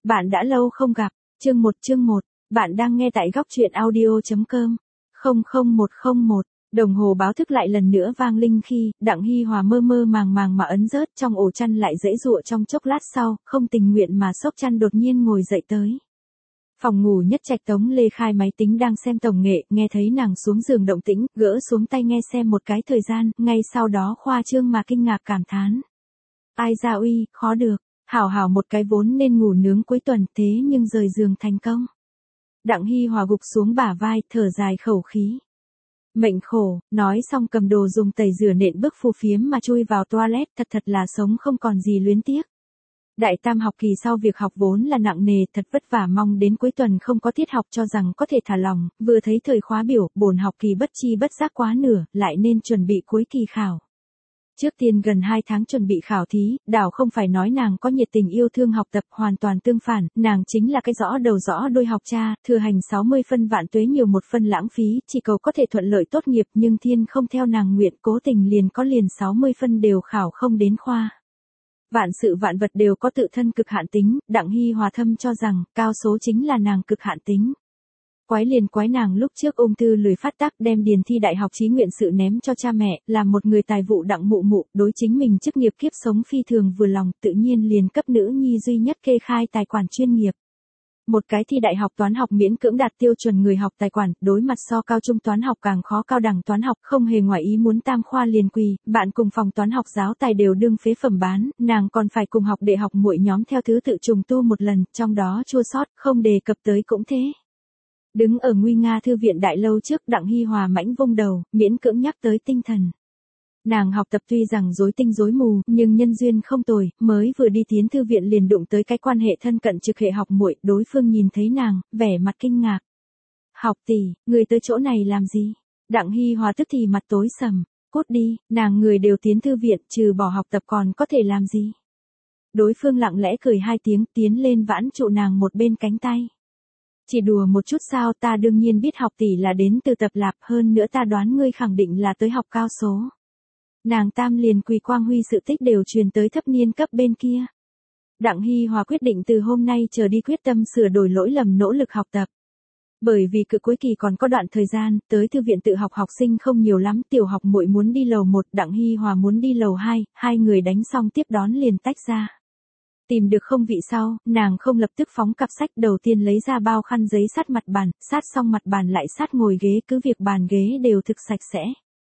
Bạn đã lâu không gặp, chương 1, bạn đang nghe tại góc truyện audio.com. 00101, đồng hồ báo thức lại lần nữa vang linh khi Đặng Hi Hòa mơ mơ màng màng mà ấn rớt trong ổ chăn lại giãy giụa trong chốc lát sau, không tình nguyện mà xốc chăn đột nhiên ngồi dậy tới. Phòng ngủ nhất trạch Tống Lê khai máy tính đang xem tổng nghệ, nghe thấy nàng xuống giường động tĩnh, gỡ xuống tay nghe xem một cái thời gian, ngay sau đó khoa trương mà kinh ngạc cảm thán. Ai ra uy, khó được, hảo một cái vốn nên ngủ nướng cuối tuần thế nhưng rời giường thành công. Đặng Hi Hòa gục xuống bả vai, thở dài khẩu khí. Mệnh khổ, nói xong cầm đồ dùng tẩy rửa nện bước phù phiếm mà chui vào toilet, thật là sống không còn gì luyến tiếc. Đại tam học kỳ sau việc học vốn là nặng nề, thật vất vả mong đến cuối tuần không có tiết học cho rằng có thể thả lỏng, vừa thấy thời khóa biểu, bổn học kỳ bất chi bất giác quá nửa, lại nên chuẩn bị cuối kỳ khảo. Trước tiên gần 2 tháng chuẩn bị khảo thí, đảo không phải nói nàng có nhiệt tình yêu thương học tập, hoàn toàn tương phản, nàng chính là cái rõ đầu rõ đuôi học cha, thừa hành 60 phân vạn tuế nhiều một phân lãng phí, chỉ cầu có thể thuận lợi tốt nghiệp nhưng thiên không theo nàng nguyện, cố tình liền có liền 60 phân đều khảo không đến khoa. Vạn sự vạn vật đều có tự thân cực hạn tính, Đặng Hi Hòa thâm cho rằng, cao số chính là nàng cực hạn tính. Quái liền quái nàng lúc trước ung thư lười phát tác đem điền thi đại học chí nguyện sự ném cho cha mẹ, làm một người tài vụ Đặng mụ mụ, đối chính mình chức nghiệp kiếp sống phi thường vừa lòng, tự nhiên liền cấp nữ nhi duy nhất kê khai tài quản chuyên nghiệp. Một cái thi đại học toán học miễn cưỡng đạt tiêu chuẩn người học tài quản, đối mặt so cao trung toán học càng khó cao đẳng toán học, không hề ngoài ý muốn tam khoa liền quỳ, bạn cùng phòng toán học giáo tài đều đương phế phẩm bán, nàng còn phải cùng học đệ học muội nhóm theo thứ tự trùng tu một lần, trong đó chua sót, không đề cập tới cũng thế. Đứng ở nguy nga thư viện đại lâu trước, Đặng Hi Hòa mãnh vung đầu, miễn cưỡng nhắc tới tinh thần. Nàng học tập tuy rằng rối tinh rối mù, nhưng nhân duyên không tồi, mới vừa đi tiến thư viện liền đụng tới cái quan hệ thân cận trực hệ học muội, đối phương nhìn thấy nàng, vẻ mặt kinh ngạc. Học tỷ, người tới chỗ này làm gì? Đặng Hi Hòa tức thì mặt tối sầm, cút đi, nàng người đều tiến thư viện, trừ bỏ học tập còn có thể làm gì? Đối phương lặng lẽ cười 2 tiếng, tiến lên vãn trụ nàng một bên cánh tay. Chỉ đùa một chút sao, ta đương nhiên biết học tỷ là đến từ tập lạp, hơn nữa ta đoán ngươi khẳng định là tới học cao số. Nàng tam liền quỳ quang huy sự tích đều truyền tới thấp niên cấp bên kia. Đặng Hi Hòa quyết định từ hôm nay trở đi quyết tâm sửa đổi lỗi lầm nỗ lực học tập. Bởi vì cự cuối kỳ còn có đoạn thời gian, tới thư viện tự học học sinh không nhiều lắm, tiểu học muội muốn đi lầu 1, Đặng Hi Hòa muốn đi lầu 2, hai người đánh xong tiếp đón liền tách ra. Tìm được không vị sau, nàng không lập tức phóng cặp sách, đầu tiên lấy ra bao khăn giấy sát mặt bàn, sát xong mặt bàn lại sát ngồi ghế, cứ việc bàn ghế đều thực sạch sẽ.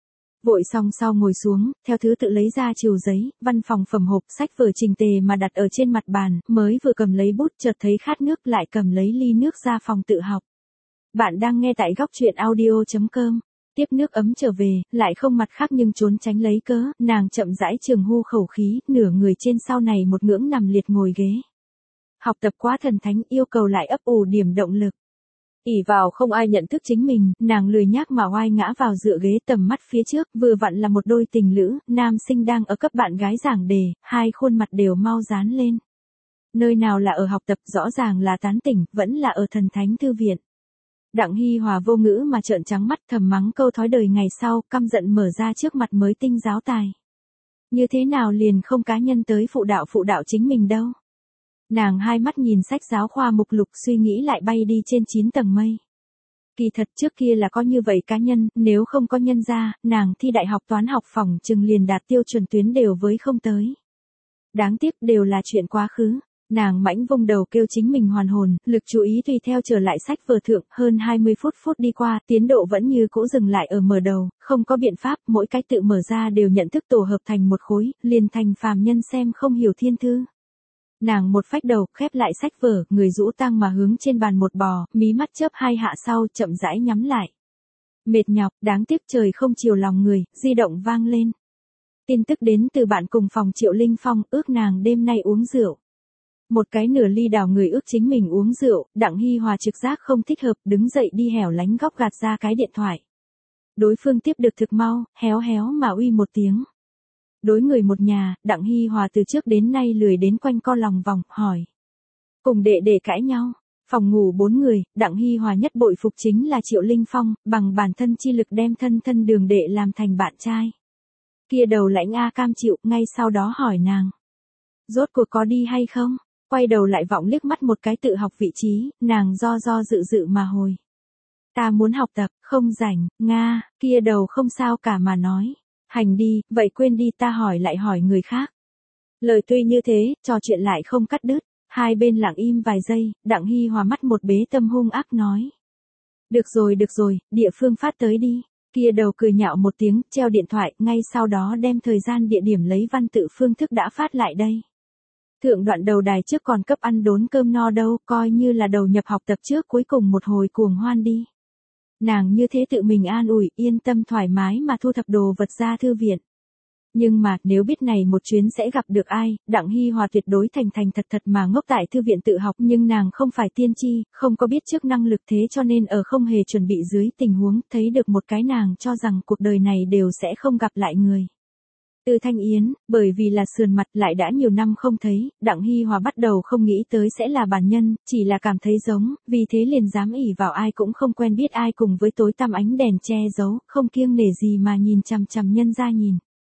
Vội xong sau ngồi xuống, theo thứ tự lấy ra chìu giấy, văn phòng phẩm hộp, sách vở trình tề mà đặt ở trên mặt bàn, mới vừa cầm lấy bút chợt thấy khát nước lại cầm lấy ly nước ra phòng tự học. Bạn đang nghe tại góc truyện audio.com. Tiếp nước ấm trở về, lại không mặt khác nhưng trốn tránh lấy cớ, nàng chậm rãi trường hô khẩu khí, nửa người trên sau này một ngưỡng nằm liệt ngồi ghế. Học tập quá thần thánh, yêu cầu lại ấp ủ điểm động lực. Ỷ vào không ai nhận thức chính mình, nàng lười nhác mà oai ngã vào dựa ghế, tầm mắt phía trước, vừa vặn là một đôi tình lữ, nam sinh đang ở cấp bạn gái giảng đề, hai khuôn mặt đều mau dán lên. Nơi nào là ở học tập, rõ ràng là tán tỉnh, vẫn là ở thần thánh thư viện. Đặng Hi Hòa vô ngữ mà trợn trắng mắt, thầm mắng câu thói đời ngày sau, căm giận mở ra trước mặt mới tinh giáo tài. Như thế nào liền không cá nhân tới phụ đạo chính mình đâu. Nàng hai mắt nhìn sách giáo khoa mục lục, suy nghĩ lại bay đi trên 9 tầng mây. Kỳ thật trước kia là có như vậy cá nhân, nếu không có nhân ra, nàng thi đại học toán học phỏng chừng liền đạt tiêu chuẩn tuyến đều với không tới. Đáng tiếc đều là chuyện quá khứ. Nàng mãnh vung đầu kêu chính mình hoàn hồn, lực chú ý tùy theo trở lại sách vở thượng, hơn 20 phút đi qua, tiến độ vẫn như cũ dừng lại ở mở đầu, không có biện pháp, mỗi cái tự mở ra đều nhận thức tổ hợp thành một khối, liền thành phàm nhân xem không hiểu thiên thư. Nàng một phách đầu, khép lại sách vở, người rũ tăng mà hướng trên bàn một bò, mí mắt chớp 2 hạ sau, chậm rãi nhắm lại. Mệt nhọc, đáng tiếc trời không chiều lòng người, di động vang lên. Tin tức đến từ bạn cùng phòng Triệu Linh Phong, ước nàng đêm nay uống rượu. Một cái nửa ly đảo người ước chính mình uống rượu, Đặng Hi Hòa trực giác không thích hợp, đứng dậy đi hẻo lánh góc gạt ra cái điện thoại. Đối phương tiếp được thực mau, héo mà uy một tiếng. Đối người một nhà, Đặng Hi Hòa từ trước đến nay lười đến quanh co lòng vòng, hỏi. Cùng đệ cãi nhau, phòng ngủ 4 người, Đặng Hi Hòa nhất bội phục chính là Triệu Linh Phong, bằng bản thân chi lực đem thân đường đệ làm thành bạn trai. Kia đầu lãnh A cam chịu, ngay sau đó hỏi nàng. Rốt cuộc có đi hay không? Quay đầu lại vọng liếc mắt một cái tự học vị trí, nàng do dự dự mà hồi. Ta muốn học tập, không rảnh, Nga, kia đầu không sao cả mà nói. Hành đi, vậy quên đi, ta hỏi lại hỏi người khác. Lời tuy như thế, trò chuyện lại không cắt đứt. Hai bên lặng im vài giây, Đặng Hi Hòa mắt một bế tâm hung ác nói. Được rồi, địa phương phát tới đi. Kia đầu cười nhạo một tiếng, treo điện thoại, ngay sau đó đem thời gian địa điểm lấy văn tự phương thức đã phát lại đây. Thượng đoạn đầu đài trước còn cấp ăn đốn cơm no đâu, coi như là đầu nhập học tập trước cuối cùng một hồi cuồng hoan đi. Nàng như thế tự mình an ủi, yên tâm thoải mái mà thu thập đồ vật ra thư viện. Nhưng mà, nếu biết này một chuyến sẽ gặp được ai, Đặng Hi Hòa tuyệt đối thành thật mà ngốc tại thư viện tự học, nhưng nàng không phải tiên tri, không có biết trước năng lực thế cho nên ở không hề chuẩn bị dưới tình huống, thấy được một cái nàng cho rằng cuộc đời này đều sẽ không gặp lại người. Từ Thanh Yến, bởi vì là sườn mặt lại đã nhiều năm không thấy, Đặng Hi Hòa bắt đầu không nghĩ tới sẽ là bản nhân, chỉ là cảm thấy giống, vì thế liền dám ỷ vào ai cũng không quen biết ai cùng với tối tăm ánh đèn che giấu, không kiêng nể gì mà nhìn chằm chằm nhân ra nhìn.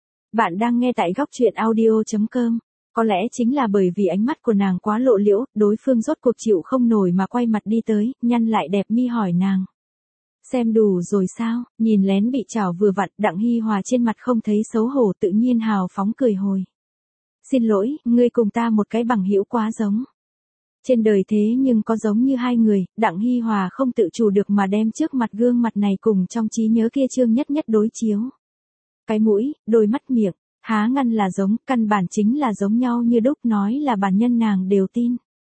Bạn đang nghe tại góc truyện audio.com. Có lẽ chính là bởi vì ánh mắt của nàng quá lộ liễu, đối phương rốt cuộc chịu không nổi mà quay mặt đi tới, nhăn lại đẹp mi hỏi nàng. Xem đủ rồi sao, nhìn lén bị chảo vừa vặn, Đặng Hi Hòa trên mặt không thấy xấu hổ tự nhiên hào phóng cười hồi. Xin lỗi, ngươi cùng ta một cái bằng hữu quá giống. Trên đời thế nhưng có giống như hai người, Đặng Hi Hòa không tự chủ được mà đem trước mặt gương mặt này cùng trong trí nhớ kia Trương Nhất Nhất đối chiếu. Cái mũi, đôi mắt miệng, há ngăn là giống, căn bản chính là giống nhau như đúc, nói là bản nhân nàng đều tin.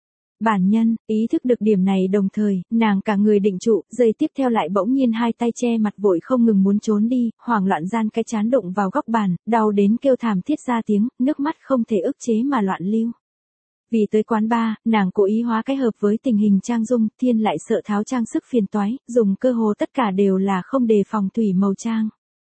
Bản nhân, ý thức được điểm này đồng thời, nàng cả người định trụ, giây tiếp theo lại bỗng nhiên hai tay che mặt vội không ngừng muốn trốn đi, hoảng loạn gian cái chán đụng vào góc bàn, đau đến kêu thảm thiết ra tiếng, nước mắt không thể ức chế mà loạn lưu. Vì tới quán bar, nàng cố ý hóa cái hợp với tình hình trang dung, thiên lại sợ tháo trang sức phiền toái, dùng cơ hồ tất cả đều là không đề phòng thủy màu trang.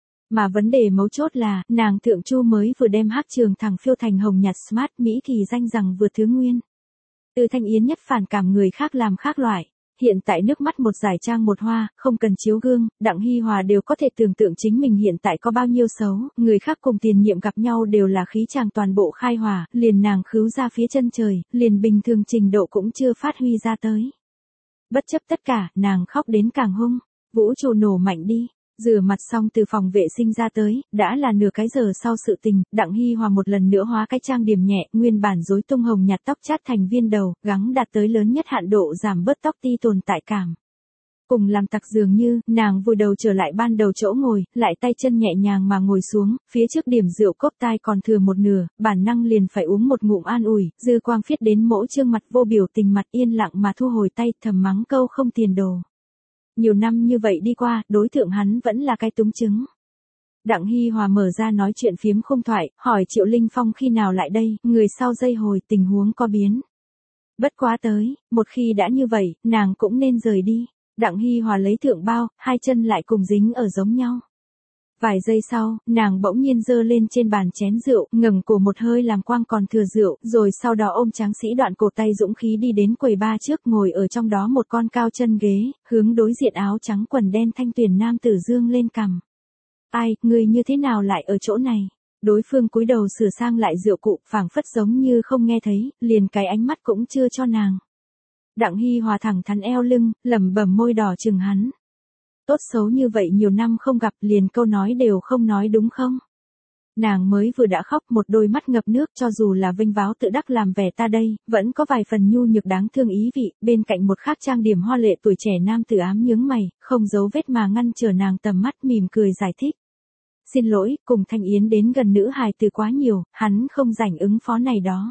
Mà vấn đề mấu chốt là, nàng thượng chu mới vừa đem hắc trường thẳng phiêu thành hồng nhạt smart Mỹ kỳ danh rằng vừa thứ nguyên. Từ Thanh Yến nhất phản cảm người khác làm khác loại. Hiện tại nước mắt một giải trang một hoa, không cần chiếu gương, Đặng Hi Hòa đều có thể tưởng tượng chính mình hiện tại có bao nhiêu xấu, người khác cùng tiền nhiệm gặp nhau đều là khí chàng toàn bộ khai hỏa, liền nàng khứu ra phía chân trời, liền bình thường trình độ cũng chưa phát huy ra tới. Bất chấp tất cả, nàng khóc đến càng hung, vũ trụ nổ mạnh đi. Rửa mặt xong từ phòng vệ sinh ra tới, đã là nửa cái giờ sau sự tình, Đặng Hi Hòa một lần nữa hóa cái trang điểm nhẹ, nguyên bản rối tung hồng nhạt tóc chát thành viên đầu, gắng đạt tới lớn nhất hạn độ giảm bớt tóc ti tồn tại cảm. Cùng làm tặc dường như, nàng vùi đầu trở lại ban đầu chỗ ngồi, lại tay chân nhẹ nhàng mà ngồi xuống, phía trước điểm rượu cốc tai còn thừa một nửa, bản năng liền phải uống một ngụm an ủi, dư quang phiết đến mỗi trương mặt vô biểu tình mặt yên lặng mà thu hồi tay, thầm mắng câu không tiền đồ. Nhiều năm như vậy đi qua, đối tượng hắn vẫn là cái túng chứng. Đặng Hi Hòa mở ra nói chuyện phiếm không thoại, hỏi Triệu Linh Phong khi nào lại đây, người sau giây hồi tình huống có biến. Bất quá tới, một khi đã như vậy, nàng cũng nên rời đi. Đặng Hi Hòa lấy thượng bao, hai chân lại cùng dính ở giống nhau. Vài giây sau, nàng bỗng nhiên giơ lên trên bàn chén rượu, ngẩng cổ một hơi làm quang còn thừa rượu, rồi sau đó ôm tráng sĩ đoạn cổ tay dũng khí đi đến quầy bar trước, ngồi ở trong đó một con cao chân ghế, hướng đối diện áo trắng quần đen thanh tuyển nam tử dương lên cằm. Ai, người như thế nào lại ở chỗ này? Đối phương cúi đầu sửa sang lại rượu cụ, phảng phất giống như không nghe thấy, liền cái ánh mắt cũng chưa cho nàng. Đặng Hi Hòa thẳng thắn eo lưng, lẩm bẩm môi đỏ chừng hắn. Tốt xấu như vậy nhiều năm không gặp, liền câu nói đều không nói đúng không? Nàng mới vừa đã khóc, một đôi mắt ngập nước, cho dù là vênh váo tự đắc làm vẻ ta đây, vẫn có vài phần nhu nhược đáng thương ý vị, bên cạnh một khác trang điểm hoa lệ tuổi trẻ nam tử ám nhướng mày, không giấu vết mà ngăn trở nàng tầm mắt mỉm cười giải thích. Xin lỗi, cùng Thanh Yến đến gần nữ hài từ quá nhiều, hắn không rảnh ứng phó này đó.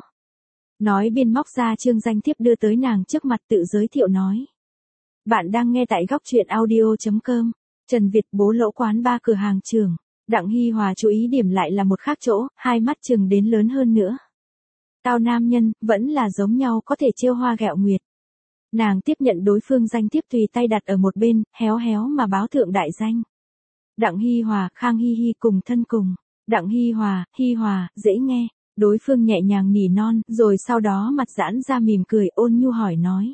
Nói biên móc ra chương danh thiếp đưa tới nàng trước mặt tự giới thiệu nói. Bạn đang nghe tại góc truyện audio.com. Trần Việt bố lỗ quán ba cửa hàng trường. Đặng Hi Hòa chú ý điểm lại là một khác chỗ, hai mắt chừng đến lớn hơn nữa. Tao nam nhân, vẫn là giống nhau có thể trêu hoa ghẹo nguyệt. Nàng tiếp nhận đối phương danh thiếp tùy tay đặt ở một bên, héo héo mà báo thượng đại danh. Đặng Hi Hòa, Khang Hi Hi cùng thân cùng. Đặng Hi Hòa, dễ nghe. Đối phương nhẹ nhàng nỉ non, rồi sau đó mặt giãn ra mỉm cười ôn nhu hỏi nói.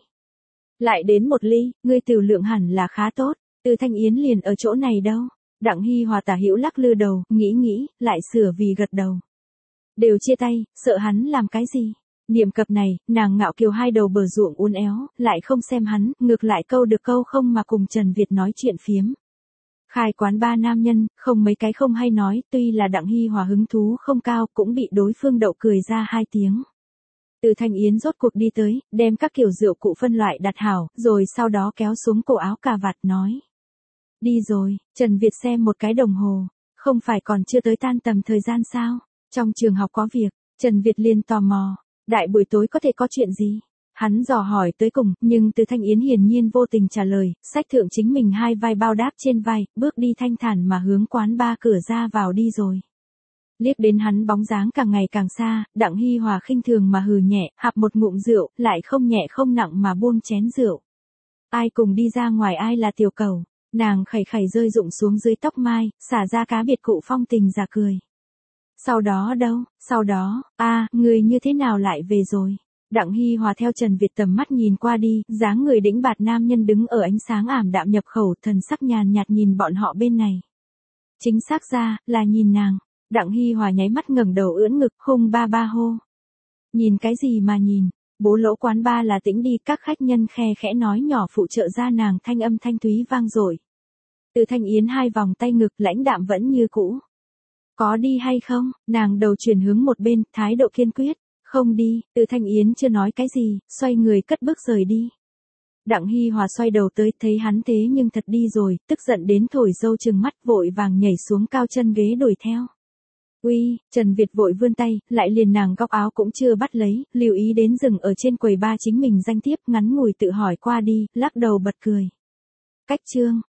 Lại đến một ly, ngươi tiểu lượng hẳn là khá tốt, Từ Thanh Yến liền ở chỗ này đâu. Đặng Hi Hòa tả hữu lắc lư đầu, nghĩ, lại sửa vì gật đầu. Đều chia tay, sợ hắn làm cái gì? Niệm cập này, nàng ngạo kiều hai đầu bờ ruộng uốn éo, lại không xem hắn, ngược lại câu được câu không mà cùng Trần Việt nói chuyện phiếm. Khai quán ba nam nhân, không mấy cái không hay nói, tuy là Đặng Hi Hòa hứng thú không cao, cũng bị đối phương đậu cười ra hai tiếng. Từ Thanh Yến rốt cuộc đi tới, đem các kiểu rượu cụ phân loại đặt hảo, rồi sau đó kéo xuống cổ áo cà vạt nói. Đi rồi, Trần Việt xem một cái đồng hồ, không phải còn chưa tới tan tầm thời gian sao? Trong trường học có việc, Trần Việt liền tò mò, đại buổi tối có thể có chuyện gì? Hắn dò hỏi tới cùng, nhưng Từ Thanh Yến hiển nhiên vô tình trả lời, xách thượng chính mình hai vai bao đáp trên vai, bước đi thanh thản mà hướng quán ba cửa ra vào đi rồi. Liếc đến hắn bóng dáng càng ngày càng xa, Đặng Hi Hòa khinh thường mà hừ nhẹ, hạp một ngụm rượu, lại không nhẹ không nặng mà buông chén rượu. Ai cùng đi ra ngoài ai là tiểu cầu, nàng khẩy khẩy rơi rụng xuống dưới tóc mai, xả ra cá biệt cụ phong tình giả cười. Sau đó đâu, sau đó, người như thế nào lại về rồi? Đặng Hi Hòa theo Trần Việt tầm mắt nhìn qua đi, dáng người đĩnh bạt nam nhân đứng ở ánh sáng ảm đạm nhập khẩu, thần sắc nhàn nhạt nhìn bọn họ bên này. Chính xác ra, là nhìn nàng. Đặng Hi Hòa nháy mắt ngẩng đầu ưỡn ngực, hung ba ba hô. Nhìn cái gì mà nhìn, bố lỗ quán ba là tĩnh đi, các khách nhân khe khẽ nói nhỏ phụ trợ ra nàng thanh âm thanh thúy vang dội. Từ Thanh Yến hai vòng tay ngực lãnh đạm vẫn như cũ. Có đi hay không? Nàng đầu chuyển hướng một bên, thái độ kiên quyết. Không đi, Từ Thanh Yến chưa nói cái gì, xoay người cất bước rời đi. Đặng Hi Hòa xoay đầu tới, thấy hắn thế nhưng thật đi rồi, tức giận đến thổi dâu trừng mắt, vội vàng nhảy xuống cao chân ghế đuổi theo. Uy, Trần Việt vội vươn tay, lại liền nàng góc áo cũng chưa bắt lấy, lưu ý đến dừng ở trên quầy ba chính mình danh thiếp, ngắn ngủi tự hỏi qua đi, lắc đầu bật cười. Cách chương,